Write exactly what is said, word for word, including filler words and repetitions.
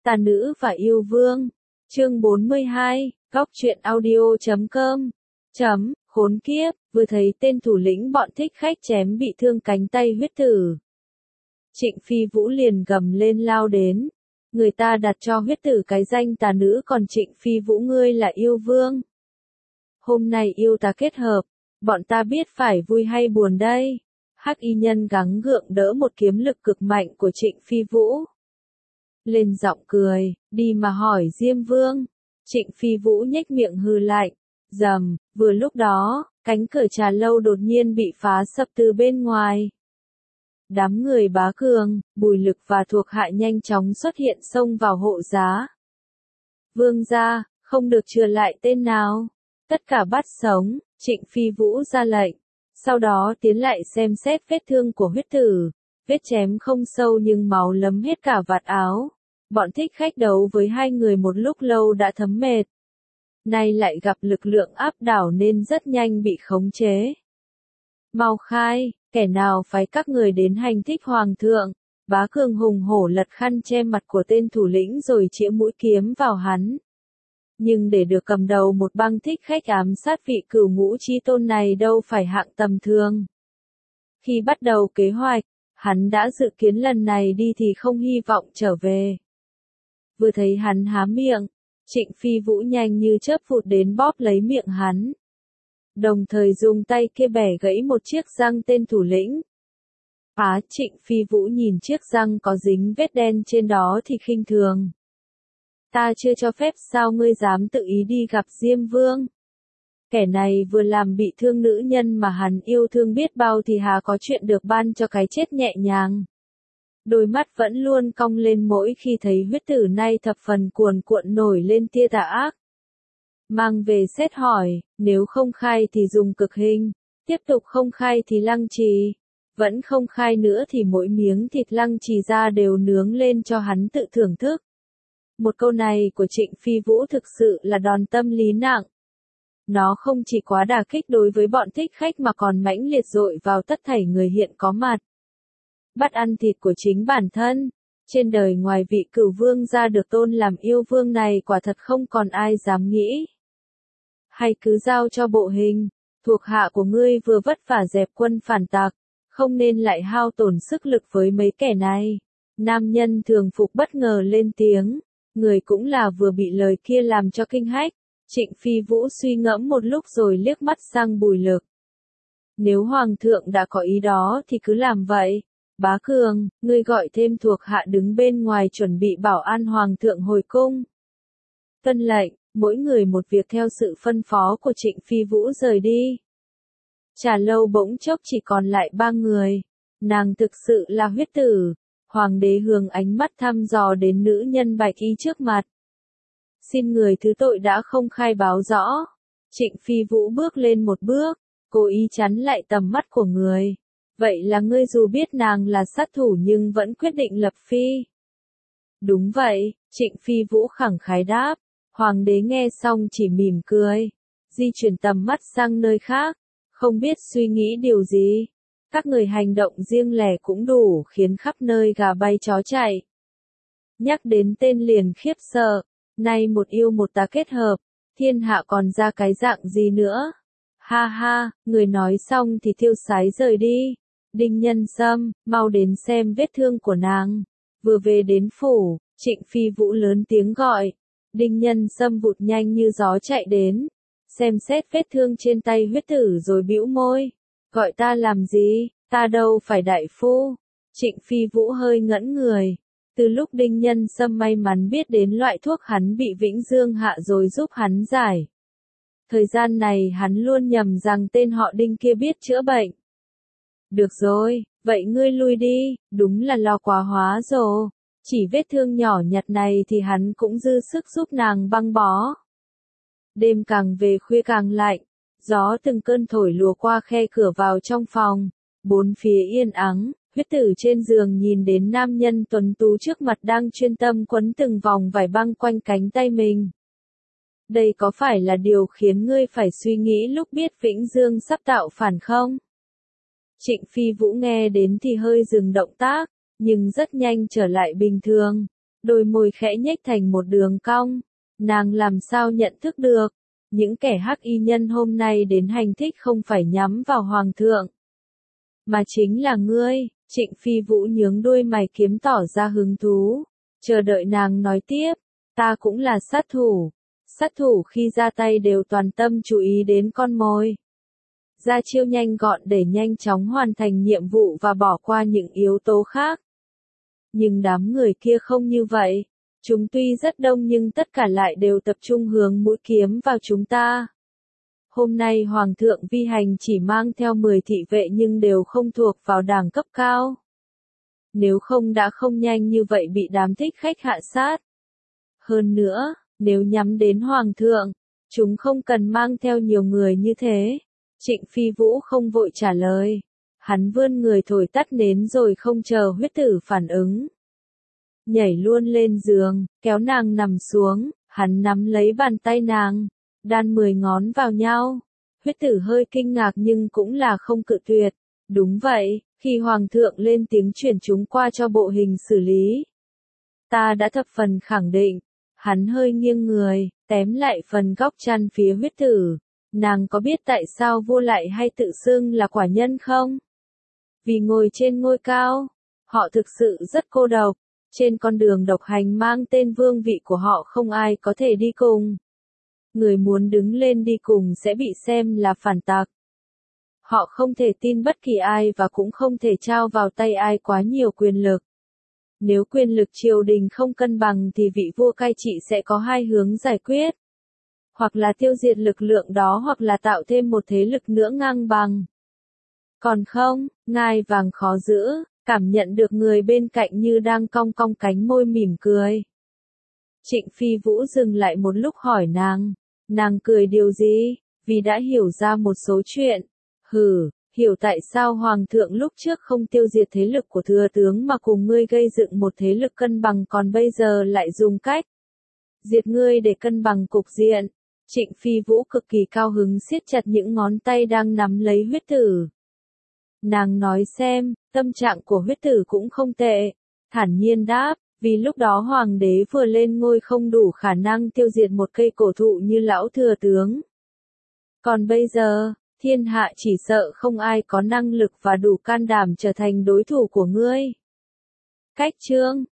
Tà nữ và yêu vương. Chương bốn mươi hai, góc truyện audio chấm com. Chấm, khốn kiếp, vừa thấy tên thủ lĩnh bọn thích khách chém bị thương cánh tay huyết tử. Trịnh Phi Vũ liền gầm lên lao đến. Người ta đặt cho huyết tử cái danh tà nữ, còn Trịnh Phi Vũ ngươi là yêu vương. Hôm nay yêu tà kết hợp, bọn ta biết phải vui hay buồn đây. Hắc y nhân gắng gượng đỡ một kiếm lực cực mạnh của Trịnh Phi Vũ. Lên giọng cười, đi mà hỏi Diêm Vương. Trịnh Phi Vũ nhếch miệng hừ lạnh. Rầm, vừa lúc đó, cánh cửa trà lâu đột nhiên bị phá sập từ bên ngoài. Đám người Bá Cường, Bùi Lực và thuộc hạ nhanh chóng xuất hiện xông vào hộ giá. Vương gia, không được chừa lại tên nào. Tất cả bắt sống, Trịnh Phi Vũ ra lệnh. Sau đó tiến lại xem xét vết thương của huyết tử. Vết chém không sâu nhưng máu lấm hết cả vạt áo. Bọn thích khách đấu với hai người một lúc lâu đã thấm mệt. Nay lại gặp lực lượng áp đảo nên rất nhanh bị khống chế. Mau khai, kẻ nào phái các người đến hành thích hoàng thượng. Bá Cường hùng hổ lật khăn che mặt của tên thủ lĩnh rồi chĩa mũi kiếm vào hắn. Nhưng để được cầm đầu một băng thích khách ám sát vị cửu ngũ chi tôn này đâu phải hạng tầm thường. Khi bắt đầu kế hoạch, hắn đã dự kiến lần này đi thì không hy vọng trở về. Vừa thấy hắn há miệng, Trịnh Phi Vũ nhanh như chớp vụt đến bóp lấy miệng hắn. Đồng thời dùng tay kia bẻ gãy một chiếc răng tên thủ lĩnh. Á, Trịnh Phi Vũ nhìn chiếc răng có dính vết đen trên đó thì khinh thường. Ta chưa cho phép sao ngươi dám tự ý đi gặp Diêm Vương. Kẻ này vừa làm bị thương nữ nhân mà hắn yêu thương biết bao thì hà có chuyện được ban cho cái chết nhẹ nhàng. Đôi mắt vẫn luôn cong lên mỗi khi thấy huyết tử nay thập phần cuồn cuộn nổi lên tia tà ác. Mang về xét hỏi, nếu không khai thì dùng cực hình, tiếp tục không khai thì lăng trì, vẫn không khai nữa thì mỗi miếng thịt lăng trì ra đều nướng lên cho hắn tự thưởng thức. Một câu này của Trịnh Phi Vũ thực sự là đòn tâm lý nặng. Nó không chỉ quá đả kích đối với bọn thích khách mà còn mãnh liệt dội vào tất thảy người hiện có mặt. Bắt ăn thịt của chính bản thân. Trên đời ngoài vị cửu vương ra được tôn làm yêu vương này quả thật không còn ai dám nghĩ. Hay cứ giao cho bộ hình, thuộc hạ của ngươi vừa vất vả dẹp quân phản tặc, không nên lại hao tổn sức lực với mấy kẻ này. Nam nhân thường phục bất ngờ lên tiếng, người cũng là vừa bị lời kia làm cho kinh hách. Trịnh Phi Vũ suy ngẫm một lúc rồi liếc mắt sang Bùi Lực. Nếu Hoàng thượng đã có ý đó thì cứ làm vậy. Bá Cường, ngươi gọi thêm thuộc hạ đứng bên ngoài chuẩn bị bảo an Hoàng thượng hồi cung. Tuân lệnh, mỗi người một việc theo sự phân phó của Trịnh Phi Vũ rời đi. Trà lâu bỗng chốc chỉ còn lại ba người. Nàng thực sự là huyết tử. Hoàng đế hướng ánh mắt thăm dò đến nữ nhân bạch y trước mặt. Xin người thứ tội đã không khai báo rõ. Trịnh Phi Vũ bước lên một bước, cố ý chắn lại tầm mắt của người. Vậy là ngươi dù biết nàng là sát thủ nhưng vẫn quyết định lập phi. Đúng vậy, Trịnh Phi Vũ khẳng khái đáp. Hoàng đế nghe xong chỉ mỉm cười, di chuyển tầm mắt sang nơi khác, không biết suy nghĩ điều gì. Các người hành động riêng lẻ cũng đủ khiến khắp nơi gà bay chó chạy. Nhắc đến tên liền khiếp sợ, nay một yêu một tà kết hợp, thiên hạ còn ra cái dạng gì nữa. Ha ha, người nói xong thì tiêu sái rời đi. Đinh Nhân Sâm, mau đến xem vết thương của nàng. Vừa về đến phủ, Trịnh Phi Vũ lớn tiếng gọi. Đinh Nhân Sâm vụt nhanh như gió chạy đến, xem xét vết thương trên tay huyết tử rồi bĩu môi. Gọi ta làm gì, ta đâu phải đại phu. Trịnh Phi Vũ hơi ngẩn người. Từ lúc Đinh Nhân Sâm may mắn biết đến loại thuốc hắn bị Vĩnh Dương hạ rồi giúp hắn giải. Thời gian này hắn luôn nhầm rằng tên họ Đinh kia biết chữa bệnh. Được rồi, vậy ngươi lui đi, đúng là lo quá hóa rồi. Chỉ vết thương nhỏ nhặt này thì hắn cũng dư sức giúp nàng băng bó. Đêm càng về khuya càng lạnh, gió từng cơn thổi lùa qua khe cửa vào trong phòng, bốn phía yên ắng, huyết tử trên giường nhìn đến nam nhân tuấn tú trước mặt đang chuyên tâm quấn từng vòng vải băng quanh cánh tay mình. Đây có phải là điều khiến ngươi phải suy nghĩ lúc biết Vĩnh Dương sắp tạo phản không? Trịnh Phi Vũ nghe đến thì hơi dừng động tác, nhưng rất nhanh trở lại bình thường. Đôi môi khẽ nhếch thành một đường cong, nàng làm sao nhận thức được, những kẻ hắc y nhân hôm nay đến hành thích không phải nhắm vào hoàng thượng, mà chính là ngươi. Trịnh Phi Vũ nhướng đuôi mày kiếm tỏ ra hứng thú, chờ đợi nàng nói tiếp, ta cũng là sát thủ, sát thủ khi ra tay đều toàn tâm chú ý đến con mồi. Ra chiêu nhanh gọn để nhanh chóng hoàn thành nhiệm vụ và bỏ qua những yếu tố khác. Nhưng đám người kia không như vậy, chúng tuy rất đông nhưng tất cả lại đều tập trung hướng mũi kiếm vào chúng ta. Hôm nay Hoàng thượng vi hành chỉ mang theo mười thị vệ nhưng đều không thuộc vào đẳng cấp cao. Nếu không đã không nhanh như vậy bị đám thích khách hạ sát. Hơn nữa, nếu nhắm đến Hoàng thượng, chúng không cần mang theo nhiều người như thế. Trịnh Phi Vũ không vội trả lời. Hắn vươn người thổi tắt nến rồi không chờ huyết tử phản ứng. Nhảy luôn lên giường, kéo nàng nằm xuống, hắn nắm lấy bàn tay nàng, đan mười ngón vào nhau. Huyết tử hơi kinh ngạc nhưng cũng là không cự tuyệt. Đúng vậy, khi Hoàng thượng lên tiếng chuyển chúng qua cho bộ hình xử lý. Ta đã thập phần khẳng định. Hắn hơi nghiêng người, tém lại phần góc chăn phía huyết tử. Nàng có biết tại sao vua lại hay tự xưng là quả nhân không? Vì ngồi trên ngôi cao, họ thực sự rất cô độc. Trên con đường độc hành mang tên vương vị của họ không ai có thể đi cùng. Người muốn đứng lên đi cùng sẽ bị xem là phản tặc. Họ không thể tin bất kỳ ai và cũng không thể trao vào tay ai quá nhiều quyền lực. Nếu quyền lực triều đình không cân bằng thì vị vua cai trị sẽ có hai hướng giải quyết. Hoặc là tiêu diệt lực lượng đó hoặc là tạo thêm một thế lực nữa ngang bằng. Còn không, ngai vàng khó giữ, cảm nhận được người bên cạnh như đang cong cong cánh môi mỉm cười. Trịnh Phi Vũ dừng lại một lúc hỏi nàng, nàng cười điều gì, vì đã hiểu ra một số chuyện. Hừ, hiểu tại sao Hoàng thượng lúc trước không tiêu diệt thế lực của thừa tướng mà cùng ngươi gây dựng một thế lực cân bằng còn bây giờ lại dùng cách diệt ngươi để cân bằng cục diện. Trịnh Phi Vũ cực kỳ cao hứng siết chặt những ngón tay đang nắm lấy huyết tử. Nàng nói xem, tâm trạng của huyết tử cũng không tệ. Thản nhiên đáp, vì lúc đó hoàng đế vừa lên ngôi không đủ khả năng tiêu diệt một cây cổ thụ như lão thừa tướng. Còn bây giờ, thiên hạ chỉ sợ không ai có năng lực và đủ can đảm trở thành đối thủ của ngươi. Cách chương